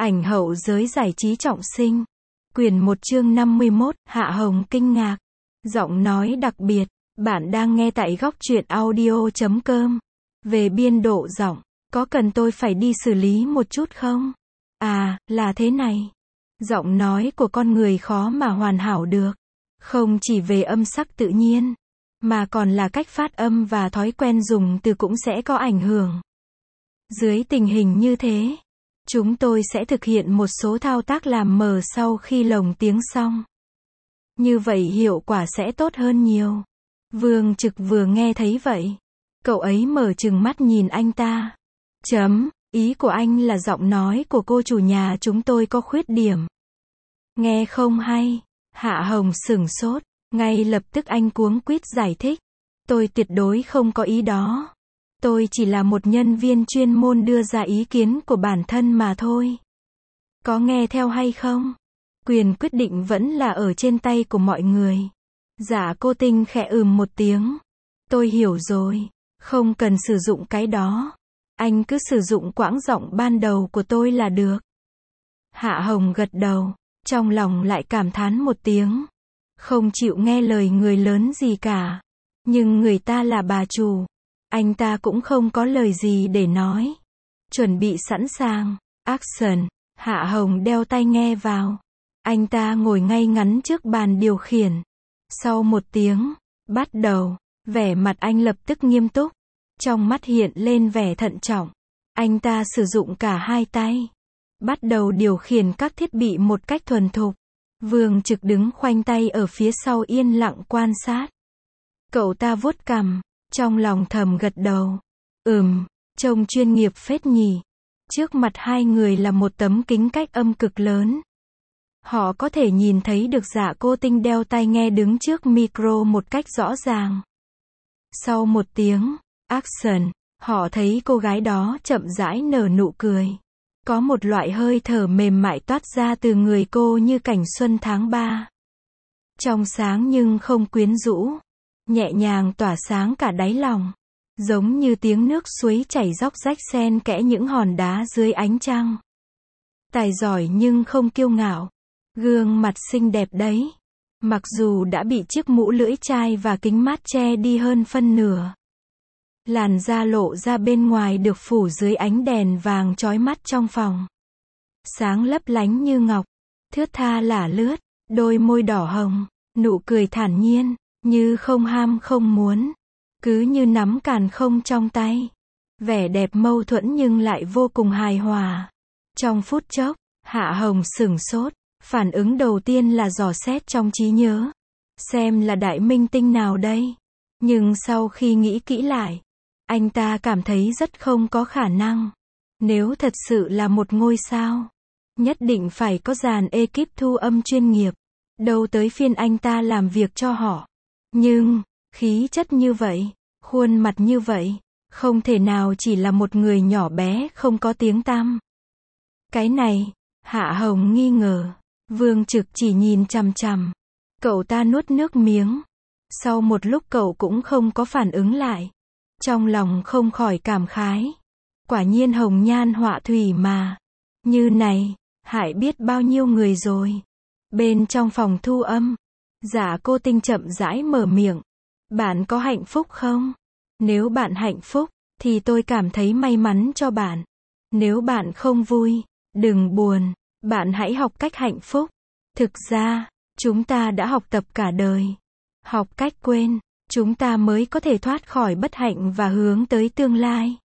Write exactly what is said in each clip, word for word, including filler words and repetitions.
Ảnh hậu giới giải trí trọng sinh. Quyển một chương năm mươi mốt, Hạ Hồng kinh ngạc. Giọng nói đặc biệt. Bạn đang nghe tại góc truyện audio chấm com. Về biên độ giọng, có cần tôi phải đi xử lý một chút không? À, là thế này. Giọng nói của con người khó mà hoàn hảo được. Không chỉ về âm sắc tự nhiên, mà còn là cách phát âm và thói quen dùng từ cũng sẽ có ảnh hưởng. Dưới tình hình như thế, chúng tôi sẽ thực hiện một số thao tác làm mờ sau khi lồng tiếng xong. Như vậy hiệu quả sẽ tốt hơn nhiều. Vương Trực vừa nghe thấy vậy, cậu ấy mở trừng mắt nhìn anh ta. Chấm, ý của anh là giọng nói của cô chủ nhà chúng tôi có khuyết điểm. Nghe không hay. Hạ Hồng sửng sốt, ngay lập tức anh cuống quýt giải thích. Tôi tuyệt đối không có ý đó. Tôi chỉ là một nhân viên chuyên môn đưa ra ý kiến của bản thân mà thôi. Có nghe theo hay không? Quyền quyết định vẫn là ở trên tay của mọi người. Dạ cô Tinh khẽ ừm một tiếng. Tôi hiểu rồi, không cần sử dụng cái đó. Anh cứ sử dụng quãng giọng ban đầu của tôi là được. Hạ Hồng gật đầu, trong lòng lại cảm thán một tiếng. Không chịu nghe lời người lớn gì cả. Nhưng người ta là bà chủ. Anh ta cũng không có lời gì để nói. Chuẩn bị sẵn sàng. Action. Hạ Hồng đeo tai nghe vào. Anh ta ngồi ngay ngắn trước bàn điều khiển. Sau một tiếng, bắt đầu, vẻ mặt anh lập tức nghiêm túc. Trong mắt hiện lên vẻ thận trọng. Anh ta sử dụng cả hai tay. Bắt đầu điều khiển các thiết bị một cách thuần thục. Vương Trực đứng khoanh tay ở phía sau yên lặng quan sát. Cậu ta vuốt cằm, trong lòng thầm gật đầu. Ừm, trông chuyên nghiệp phết nhỉ. Trước mặt hai người là một tấm kính cách âm cực lớn. Họ có thể nhìn thấy được Dạ cô Tinh đeo tai nghe đứng trước micro một cách rõ ràng. Sau một tiếng, action, họ thấy cô gái đó chậm rãi nở nụ cười. Có một loại hơi thở mềm mại toát ra từ người cô như cảnh xuân tháng ba. Trong sáng nhưng không quyến rũ. Nhẹ nhàng tỏa sáng cả đáy lòng. Giống như tiếng nước suối chảy róc rách xen kẽ những hòn đá dưới ánh trăng. Tài giỏi nhưng không kiêu ngạo. Gương mặt xinh đẹp đấy. Mặc dù đã bị chiếc mũ lưỡi chai và kính mát che đi hơn phân nửa. Làn da lộ ra bên ngoài được phủ dưới ánh đèn vàng chói mắt trong phòng. Sáng lấp lánh như ngọc. Thướt tha lả lướt. Đôi môi đỏ hồng. Nụ cười thản nhiên. Như không ham không muốn. Cứ như nắm càn không trong tay. Vẻ đẹp mâu thuẫn nhưng lại vô cùng hài hòa. Trong phút chốc, Hạ Hồng sửng sốt. Phản ứng đầu tiên là dò xét trong trí nhớ. Xem là đại minh tinh nào đây. Nhưng sau khi nghĩ kỹ lại, anh ta cảm thấy rất không có khả năng. Nếu thật sự là một ngôi sao, nhất định phải có dàn ekip thu âm chuyên nghiệp. Đâu tới phiên anh ta làm việc cho họ. Nhưng, khí chất như vậy, khuôn mặt như vậy, không thể nào chỉ là một người nhỏ bé không có tiếng tăm. Cái này, Hạ Hồng nghi ngờ. Vương Trực chỉ nhìn chằm chằm. Cậu ta nuốt nước miếng. Sau một lúc cậu cũng không có phản ứng lại. Trong lòng không khỏi cảm khái. Quả nhiên hồng nhan họa thủy mà. Như này, hại biết bao nhiêu người rồi. Bên trong phòng thu âm, Dạ cô Tinh chậm rãi mở miệng. Bạn có hạnh phúc không? Nếu bạn hạnh phúc, thì tôi cảm thấy may mắn cho bạn. Nếu bạn không vui, đừng buồn. Bạn hãy học cách hạnh phúc. Thực ra, chúng ta đã học tập cả đời. Học cách quên, chúng ta mới có thể thoát khỏi bất hạnh và hướng tới tương lai.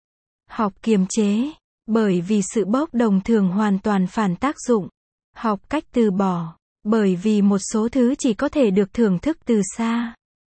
Học kiềm chế, bởi vì sự bốc đồng thường hoàn toàn phản tác dụng. Học cách từ bỏ, bởi vì một số thứ chỉ có thể được thưởng thức từ xa.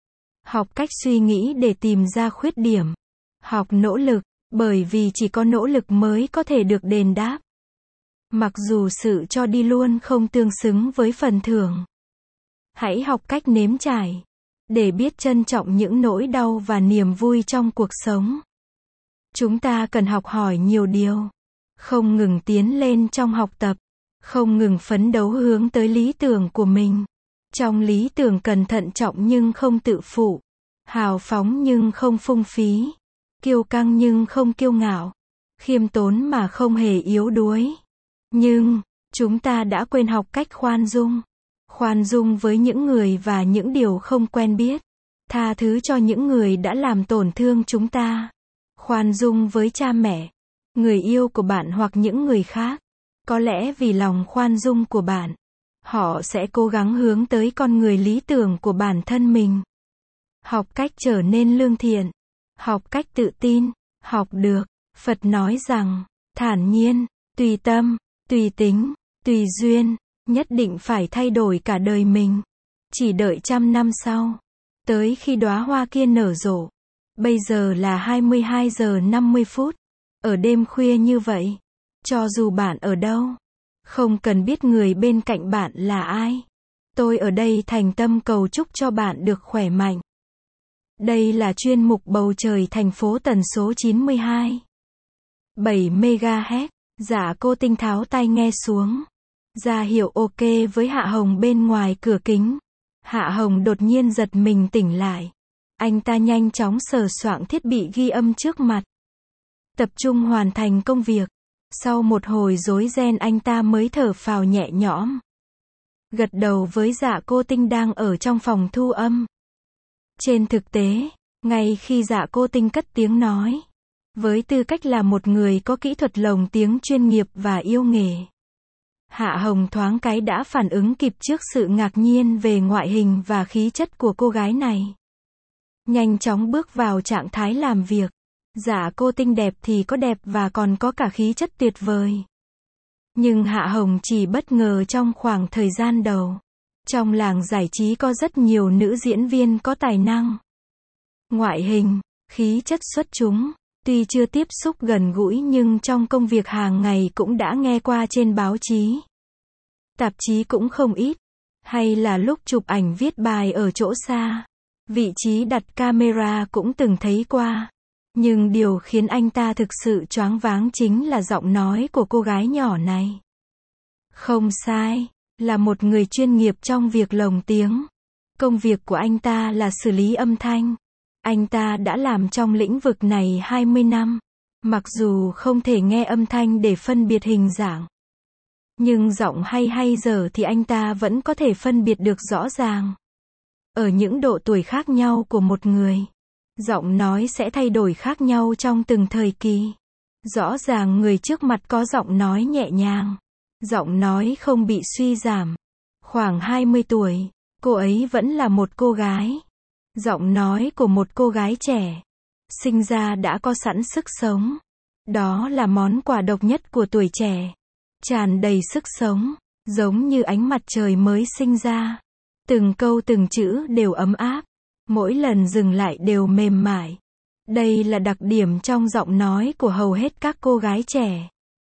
Học cách suy nghĩ để tìm ra khuyết điểm. Học nỗ lực, bởi vì chỉ có nỗ lực mới có thể được đền đáp. Mặc dù sự cho đi luôn không tương xứng với phần thưởng. Hãy học cách nếm trải, để biết trân trọng những nỗi đau và niềm vui trong cuộc sống. Chúng ta cần học hỏi nhiều điều. Không ngừng tiến lên trong học tập. Không ngừng phấn đấu hướng tới lý tưởng của mình. Trong lý tưởng cần thận trọng nhưng không tự phụ. Hào phóng nhưng không phung phí. Kiêu căng nhưng không kiêu ngạo. Khiêm tốn mà không hề yếu đuối. Nhưng, chúng ta đã quên học cách khoan dung. Khoan dung với những người và những điều không quen biết. Tha thứ cho những người đã làm tổn thương chúng ta. Khoan dung với cha mẹ, người yêu của bạn hoặc những người khác. Có lẽ vì lòng khoan dung của bạn, họ sẽ cố gắng hướng tới con người lý tưởng của bản thân mình. Học cách trở nên lương thiện. Học cách tự tin. Học được. Phật nói rằng, thản nhiên, tùy tâm, tùy tính, tùy duyên, nhất định phải thay đổi cả đời mình. Chỉ đợi trăm năm sau, tới khi đóa hoa kia nở rộ. Bây giờ là hai mươi hai giờ năm mươi phút. Ở đêm khuya như vậy, cho dù bạn ở đâu, không cần biết người bên cạnh bạn là ai. Tôi ở đây thành tâm cầu chúc cho bạn được khỏe mạnh. Đây là chuyên mục Bầu Trời Thành Phố tần số chín mươi hai phẩy bảy mê ga héc. Dạ cô Tinh tháo tai nghe xuống, ra hiệu ok với Hạ Hồng bên ngoài cửa kính. Hạ Hồng đột nhiên giật mình tỉnh lại. Anh ta nhanh chóng sờ soạng thiết bị ghi âm trước mặt, tập trung hoàn thành công việc. Sau một hồi rối ren anh ta mới thở phào nhẹ nhõm, gật đầu với Dạ cô Tinh đang ở trong phòng thu âm. Trên thực tế, ngay khi Dạ cô Tinh cất tiếng nói, với tư cách là một người có kỹ thuật lồng tiếng chuyên nghiệp và yêu nghề, Hạ Hồng thoáng cái đã phản ứng kịp trước sự ngạc nhiên về ngoại hình và khí chất của cô gái này. Nhanh chóng bước vào trạng thái làm việc. Dạ cô Tinh đẹp thì có đẹp và còn có cả khí chất tuyệt vời. Nhưng Hạ Hồng chỉ bất ngờ trong khoảng thời gian đầu. Trong làng giải trí có rất nhiều nữ diễn viên có tài năng. Ngoại hình, khí chất xuất chúng. Tuy chưa tiếp xúc gần gũi nhưng trong công việc hàng ngày cũng đã nghe qua trên báo chí. Tạp chí cũng không ít. Hay là lúc chụp ảnh viết bài ở chỗ xa, vị trí đặt camera cũng từng thấy qua. Nhưng điều khiến anh ta thực sự choáng váng chính là giọng nói của cô gái nhỏ này. Không sai, là một người chuyên nghiệp trong việc lồng tiếng. Công việc của anh ta là xử lý âm thanh. Anh ta đã làm trong lĩnh vực này hai mươi năm. Mặc dù không thể nghe âm thanh để phân biệt hình dạng, nhưng giọng hay hay dở thì anh ta vẫn có thể phân biệt được rõ ràng. Ở những độ tuổi khác nhau của một người, giọng nói sẽ thay đổi khác nhau trong từng thời kỳ. Rõ ràng người trước mặt có giọng nói nhẹ nhàng, giọng nói không bị suy giảm. Khoảng hai mươi tuổi, cô ấy vẫn là một cô gái. Giọng nói của một cô gái trẻ, sinh ra đã có sẵn sức sống. Đó là món quà độc nhất của tuổi trẻ. Tràn đầy sức sống, giống như ánh mặt trời mới sinh ra. Từng câu từng chữ đều ấm áp, mỗi lần dừng lại đều mềm mại. Đây là đặc điểm trong giọng nói của hầu hết các cô gái trẻ.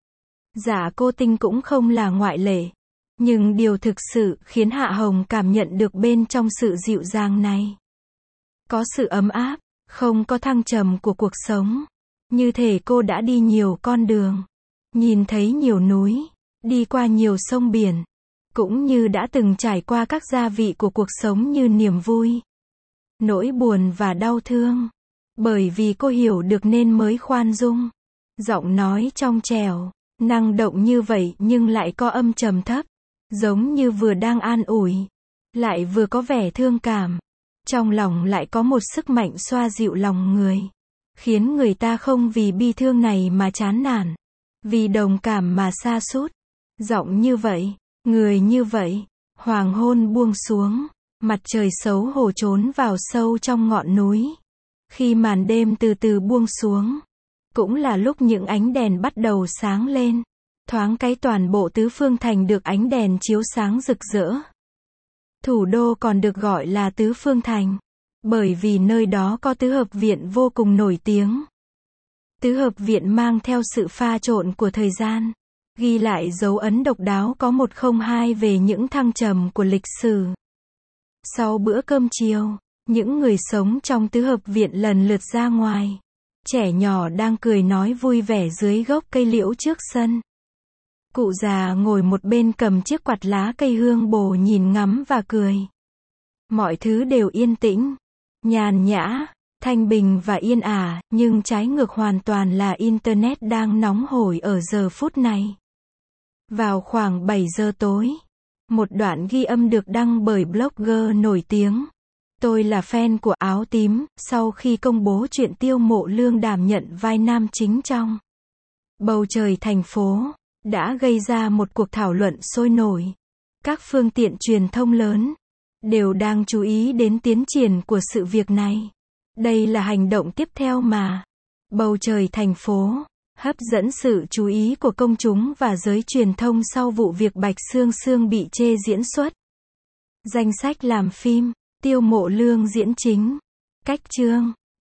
Dạ cô Tinh cũng không là ngoại lệ. Nhưng điều thực sự khiến Hạ Hồng cảm nhận được bên trong sự dịu dàng này, có sự ấm áp, không có thăng trầm của cuộc sống. Như thể cô đã đi nhiều con đường, nhìn thấy nhiều núi, đi qua nhiều sông biển, cũng như đã từng trải qua các gia vị của cuộc sống như niềm vui, nỗi buồn và đau thương. Bởi vì cô hiểu được nên mới khoan dung. Giọng nói trong trẻo, năng động như vậy nhưng lại có âm trầm thấp, giống như vừa đang an ủi, lại vừa có vẻ thương cảm. Trong lòng lại có một sức mạnh xoa dịu lòng người, khiến người ta không vì bi thương này mà chán nản, vì đồng cảm mà sa sút. Giọng như vậy, người như vậy. Hoàng hôn buông xuống, mặt trời xấu hổ trốn vào sâu trong ngọn núi. Khi màn đêm từ từ buông xuống, cũng là lúc những ánh đèn bắt đầu sáng lên. Thoáng cái toàn bộ tứ phương thành được ánh đèn chiếu sáng rực rỡ. Thủ đô còn được gọi là Tứ Phương Thành, bởi vì nơi đó có tứ hợp viện vô cùng nổi tiếng. Tứ hợp viện mang theo sự pha trộn của thời gian, ghi lại dấu ấn độc đáo có một không hai về những thăng trầm của lịch sử. Sau bữa cơm chiều, những người sống trong tứ hợp viện lần lượt ra ngoài. Trẻ nhỏ đang cười nói vui vẻ dưới gốc cây liễu trước sân. Cụ già ngồi một bên cầm chiếc quạt lá cây hương bồ nhìn ngắm và cười. Mọi thứ đều yên tĩnh, nhàn nhã, thanh bình và yên ả, nhưng trái ngược hoàn toàn là Internet đang nóng hổi ở giờ phút này. Vào khoảng bảy giờ tối, một đoạn ghi âm được đăng bởi blogger nổi tiếng. Tôi là fan của Áo Tím, sau khi công bố chuyện Tiêu Mộ Lương đảm nhận vai nam chính trong Bầu Trời Thành Phố, đã gây ra một cuộc thảo luận sôi nổi. Các phương tiện truyền thông lớn đều đang chú ý đến tiến triển của sự việc này. Đây là hành động tiếp theo mà Bầu Trời Thành Phố hấp dẫn sự chú ý của công chúng và giới truyền thông sau vụ việc Bạch Sương Sương bị chê diễn xuất. Danh sách làm phim, Tiêu Mộ Lương diễn chính, cách chương.